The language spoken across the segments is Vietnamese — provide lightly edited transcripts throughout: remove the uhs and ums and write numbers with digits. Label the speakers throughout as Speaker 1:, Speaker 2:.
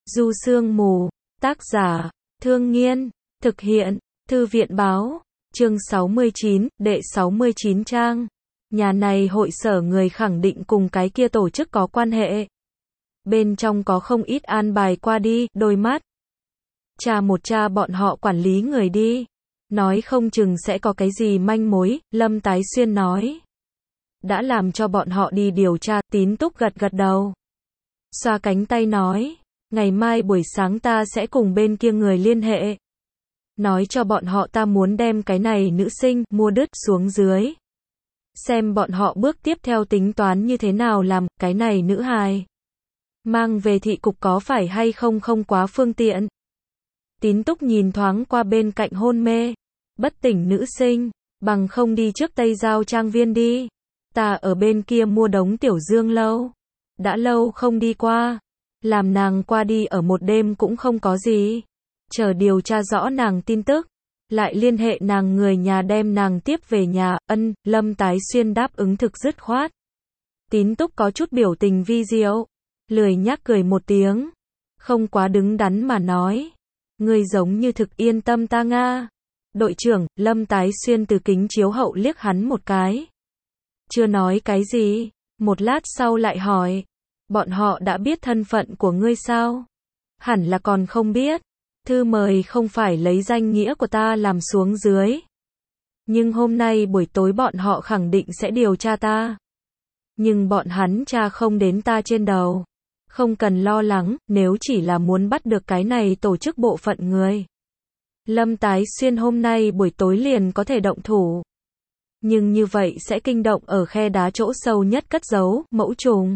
Speaker 1: Du Sương Mù, tác giả, Thương Nghiên, thực hiện, Thư viện báo, chương 69, đệ 69 trang. Nhà này hội sở người khẳng định cùng cái kia tổ chức có quan hệ. Bên trong có không ít an bài qua đi, đôi mắt. Một cha bọn họ quản lý người đi. Nói không chừng sẽ có cái gì manh mối, Lâm Tái Xuyên nói. Đã làm cho bọn họ đi điều tra, Tín Túc gật gật đầu. Xoa cánh tay nói, ngày mai buổi sáng ta sẽ cùng bên kia người liên hệ. Nói cho bọn họ ta muốn đem cái này nữ sinh, mua đứt xuống dưới. Xem bọn họ bước tiếp theo tính toán như thế nào làm, cái này nữ hài. Mang về thị cục có phải hay không không quá phương tiện. Tín Túc nhìn thoáng qua bên cạnh hôn mê, bất tỉnh nữ sinh, bằng không đi trước Tây Giao Trang Viên đi. Ta ở bên kia mua đống tiểu dương lâu. Đã lâu không đi qua. Làm nàng qua đi ở một đêm cũng không có gì. Chờ điều tra rõ nàng tin tức. Lại liên hệ nàng người nhà đem nàng tiếp về nhà. Lâm Tái Xuyên đáp ứng thực dứt khoát. Tín Túc có chút biểu tình vi diệu. Lười nhác cười một tiếng. Không quá đứng đắn mà nói. Ngươi giống như thực yên tâm ta Nga. Đội trưởng, Lâm Tái Xuyên từ kính chiếu hậu liếc hắn một cái. Chưa nói cái gì. Một lát sau lại hỏi. Bọn họ đã biết thân phận của ngươi sao? Hẳn là còn không biết. Thư mời không phải lấy danh nghĩa của ta làm xuống dưới. Nhưng hôm nay buổi tối bọn họ khẳng định sẽ điều tra ta. Nhưng bọn hắn tra không đến ta trên đầu. Không cần lo lắng, nếu chỉ là muốn bắt được cái này tổ chức bộ phận người. Lâm Tái Xuyên hôm nay buổi tối liền có thể động thủ. Nhưng như vậy sẽ kinh động ở khe đá chỗ sâu nhất cất giấu, mẫu trùng.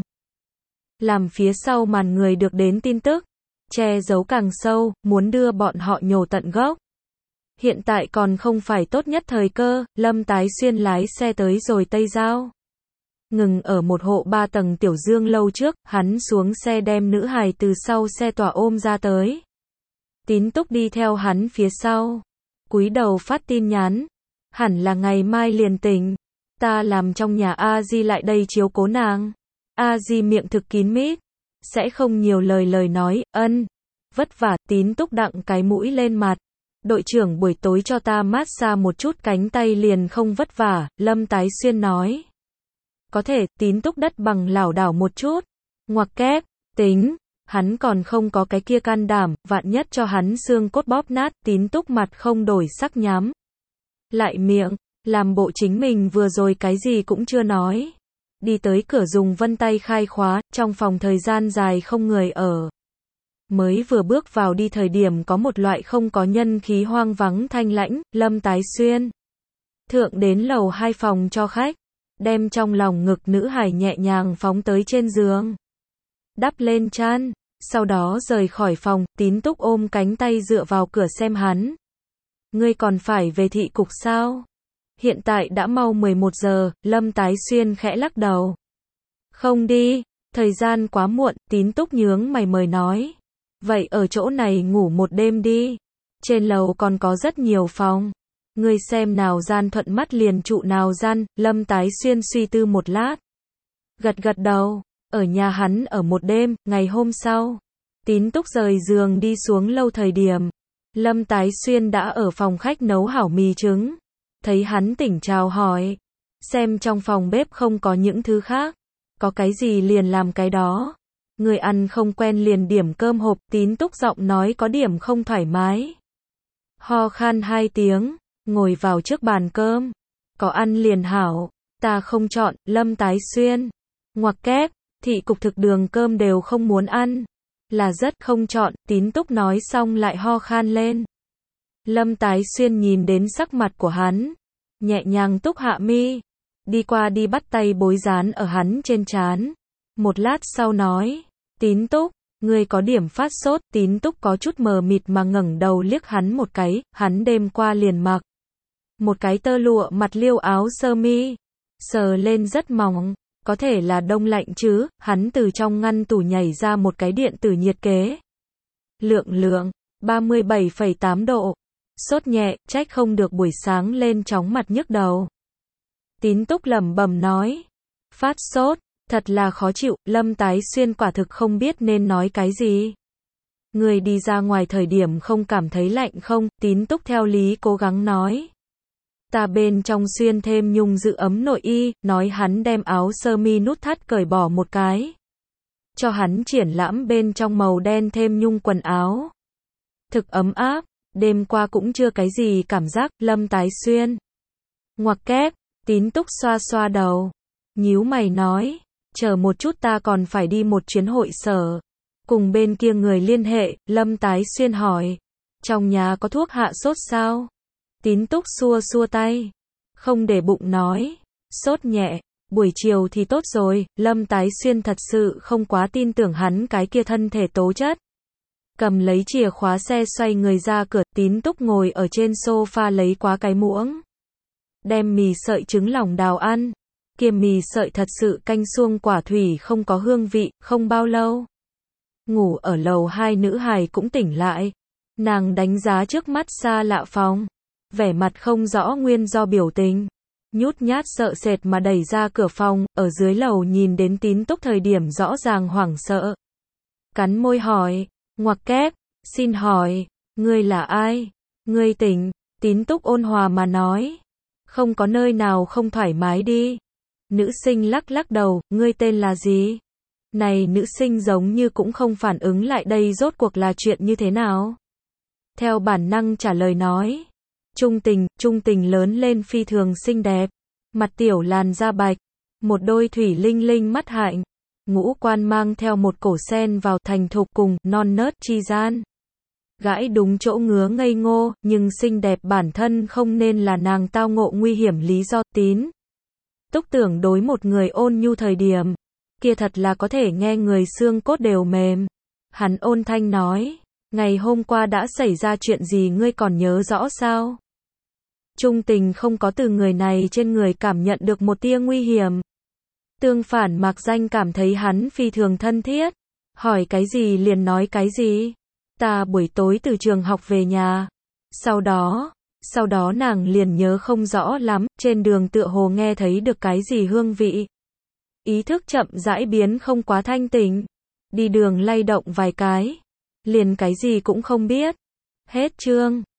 Speaker 1: Làm phía sau màn người được đến tin tức. Che giấu càng sâu, muốn đưa bọn họ nhổ tận gốc. Hiện tại còn không phải tốt nhất thời cơ, Lâm Tái Xuyên lái xe tới rồi Tây Giao. Ngừng ở một hộ 3 tầng tiểu dương lâu trước, hắn xuống xe đem nữ hài từ sau xe tòa ôm ra tới. Tín Túc đi theo hắn phía sau. Cúi đầu phát tin nhắn. Hẳn là ngày mai liền tỉnh. Ta làm trong nhà A-di lại đây chiếu cố nàng. A-di miệng thực kín mít. Sẽ không nhiều lời nói, vất vả, Tín Túc đặng cái mũi lên mặt. Đội trưởng buổi tối cho ta massage một chút cánh tay liền không vất vả, Lâm Tái Xuyên nói. Có thể, Tín Túc đất bằng lảo đảo một chút. Ngoặc kép, tính, hắn còn không có cái kia can đảm, vạn nhất cho hắn xương cốt bóp nát, Tín Túc mặt không đổi sắc nhắm. Lại miệng, làm bộ chính mình vừa rồi cái gì cũng chưa nói. Đi tới cửa dùng vân tay khai khóa, trong phòng thời gian dài không người ở. Mới vừa bước vào đi thời điểm có một loại không có nhân khí hoang vắng thanh lãnh, Lâm Tái Xuyên. Thượng đến lầu 2 phòng cho khách, đem trong lòng ngực nữ hài nhẹ nhàng phóng tới trên giường. Đắp lên chăn, sau đó rời khỏi phòng, Tín Túc ôm cánh tay dựa vào cửa xem hắn. Ngươi còn phải về thị cục sao? Hiện tại đã mau 11 giờ, Lâm Tái Xuyên khẽ lắc đầu. Không đi, thời gian quá muộn, Tín Túc nhướng mày mời nói. Vậy ở chỗ này ngủ một đêm đi. Trên lầu còn có rất nhiều phòng. Ngươi xem nào gian thuận mắt liền trụ nào gian, Lâm Tái Xuyên suy tư một lát. Gật gật đầu, ở nhà hắn ở một đêm, ngày hôm sau. Tín Túc rời giường đi xuống lâu thời điểm. Lâm Tái Xuyên đã ở phòng khách nấu hảo mì trứng. Thấy hắn tỉnh chào hỏi. Xem trong phòng bếp không có những thứ khác. Có cái gì liền làm cái đó. Người ăn không quen liền điểm cơm hộp, Tín Túc giọng nói có điểm không thoải mái. Ho khan 2 tiếng, ngồi vào trước bàn cơm. Có ăn liền hảo, ta không chọn, Lâm Tái Xuyên. Ngoặc kép, thị cục thực đường cơm đều không muốn ăn. Là rất không chọn, Tín Túc nói xong lại ho khan lên. Lâm Tái Xuyên nhìn đến sắc mặt của hắn. Nhẹ nhàng túc hạ mi. Đi qua đi bắt tay bối dán ở hắn trên trán. Một lát sau nói. Tín Túc, ngươi có điểm phát sốt. Tín Túc có chút mờ mịt mà ngẩng đầu liếc hắn một cái. Hắn đêm qua liền mặc một cái tơ lụa mặt liêu áo sơ mi. Sờ lên rất mỏng. Có thể là đông lạnh chứ. Hắn từ trong ngăn tủ nhảy ra một cái điện tử nhiệt kế. Lượng 37,8 độ. Sốt nhẹ, trách không được buổi sáng lên chóng mặt nhức đầu. Tín Túc lẩm bẩm nói. Phát sốt, thật là khó chịu, Lâm Tái Xuyên quả thực không biết nên nói cái gì. Người đi ra ngoài thời điểm không cảm thấy lạnh không? Tín Túc theo lý cố gắng nói. Ta bên trong xuyên thêm nhung giữ ấm nội y, nói hắn đem áo sơ mi nút thắt cởi bỏ một cái. Cho hắn triển lãm bên trong màu đen thêm nhung quần áo. Thực ấm áp, đêm qua cũng chưa cái gì cảm giác, Lâm Tái Xuyên. Ngoặc kép, Tín Túc xoa xoa đầu. Nhíu mày nói, chờ một chút ta còn phải đi một chuyến hội sở. Cùng bên kia người liên hệ, Lâm Tái Xuyên hỏi. Trong nhà có thuốc hạ sốt sao? Tín Túc xua xua tay. Không để bụng nói. Sốt nhẹ, buổi chiều thì tốt rồi. Lâm Tái Xuyên thật sự không quá tin tưởng hắn cái kia thân thể tố chất. Cầm lấy chìa khóa xe xoay người ra cửa. Tín Túc ngồi ở trên sofa lấy quá cái muỗng. Đem mì sợi trứng lòng đào ăn. Kia mì sợi thật sự canh suông quả thủy không có hương vị, không bao lâu. Ngủ ở lầu 2 nữ hài cũng tỉnh lại. Nàng đánh giá trước mắt xa lạ phòng. Vẻ mặt không rõ nguyên do biểu tình. Nhút nhát sợ sệt mà đẩy ra cửa phòng, ở dưới lầu nhìn đến Tín Túc thời điểm rõ ràng hoảng sợ. Cắn môi hỏi, ngoặc kép, xin hỏi, ngươi là ai? Ngươi tỉnh, Tín Túc ôn hòa mà nói. Không có nơi nào không thoải mái đi. Nữ sinh lắc lắc đầu, ngươi tên là gì? Này nữ sinh giống như cũng không phản ứng lại đây rốt cuộc là chuyện như thế nào? Theo bản năng trả lời nói. Trung tình lớn lên phi thường xinh đẹp. Mặt tiểu làn da bạch. Một đôi thủy linh linh mắt hạnh. Ngũ quan mang theo một cổ sen vào thành thục cùng non nớt chi gian. Gãi đúng chỗ ngứa ngây ngô, nhưng xinh đẹp bản thân không nên là nàng tao ngộ nguy hiểm lý do. Tín Túc tưởng đối một người ôn nhu thời điểm. Kia thật là có thể nghe người xương cốt đều mềm. Hắn ôn thanh nói. Ngày hôm qua đã xảy ra chuyện gì ngươi còn nhớ rõ sao? Trung tình không có từ người này trên người cảm nhận được một tia nguy hiểm. Tương phản Mạc Danh cảm thấy hắn phi thường thân thiết. Hỏi cái gì liền nói cái gì. Ta buổi tối từ trường học về nhà. Sau đó nàng liền nhớ không rõ lắm, trên đường tựa hồ nghe thấy được cái gì hương vị. Ý thức chậm rãi biến không quá thanh tỉnh. Đi đường lay động vài cái. Liền cái gì cũng không biết. Hết chương.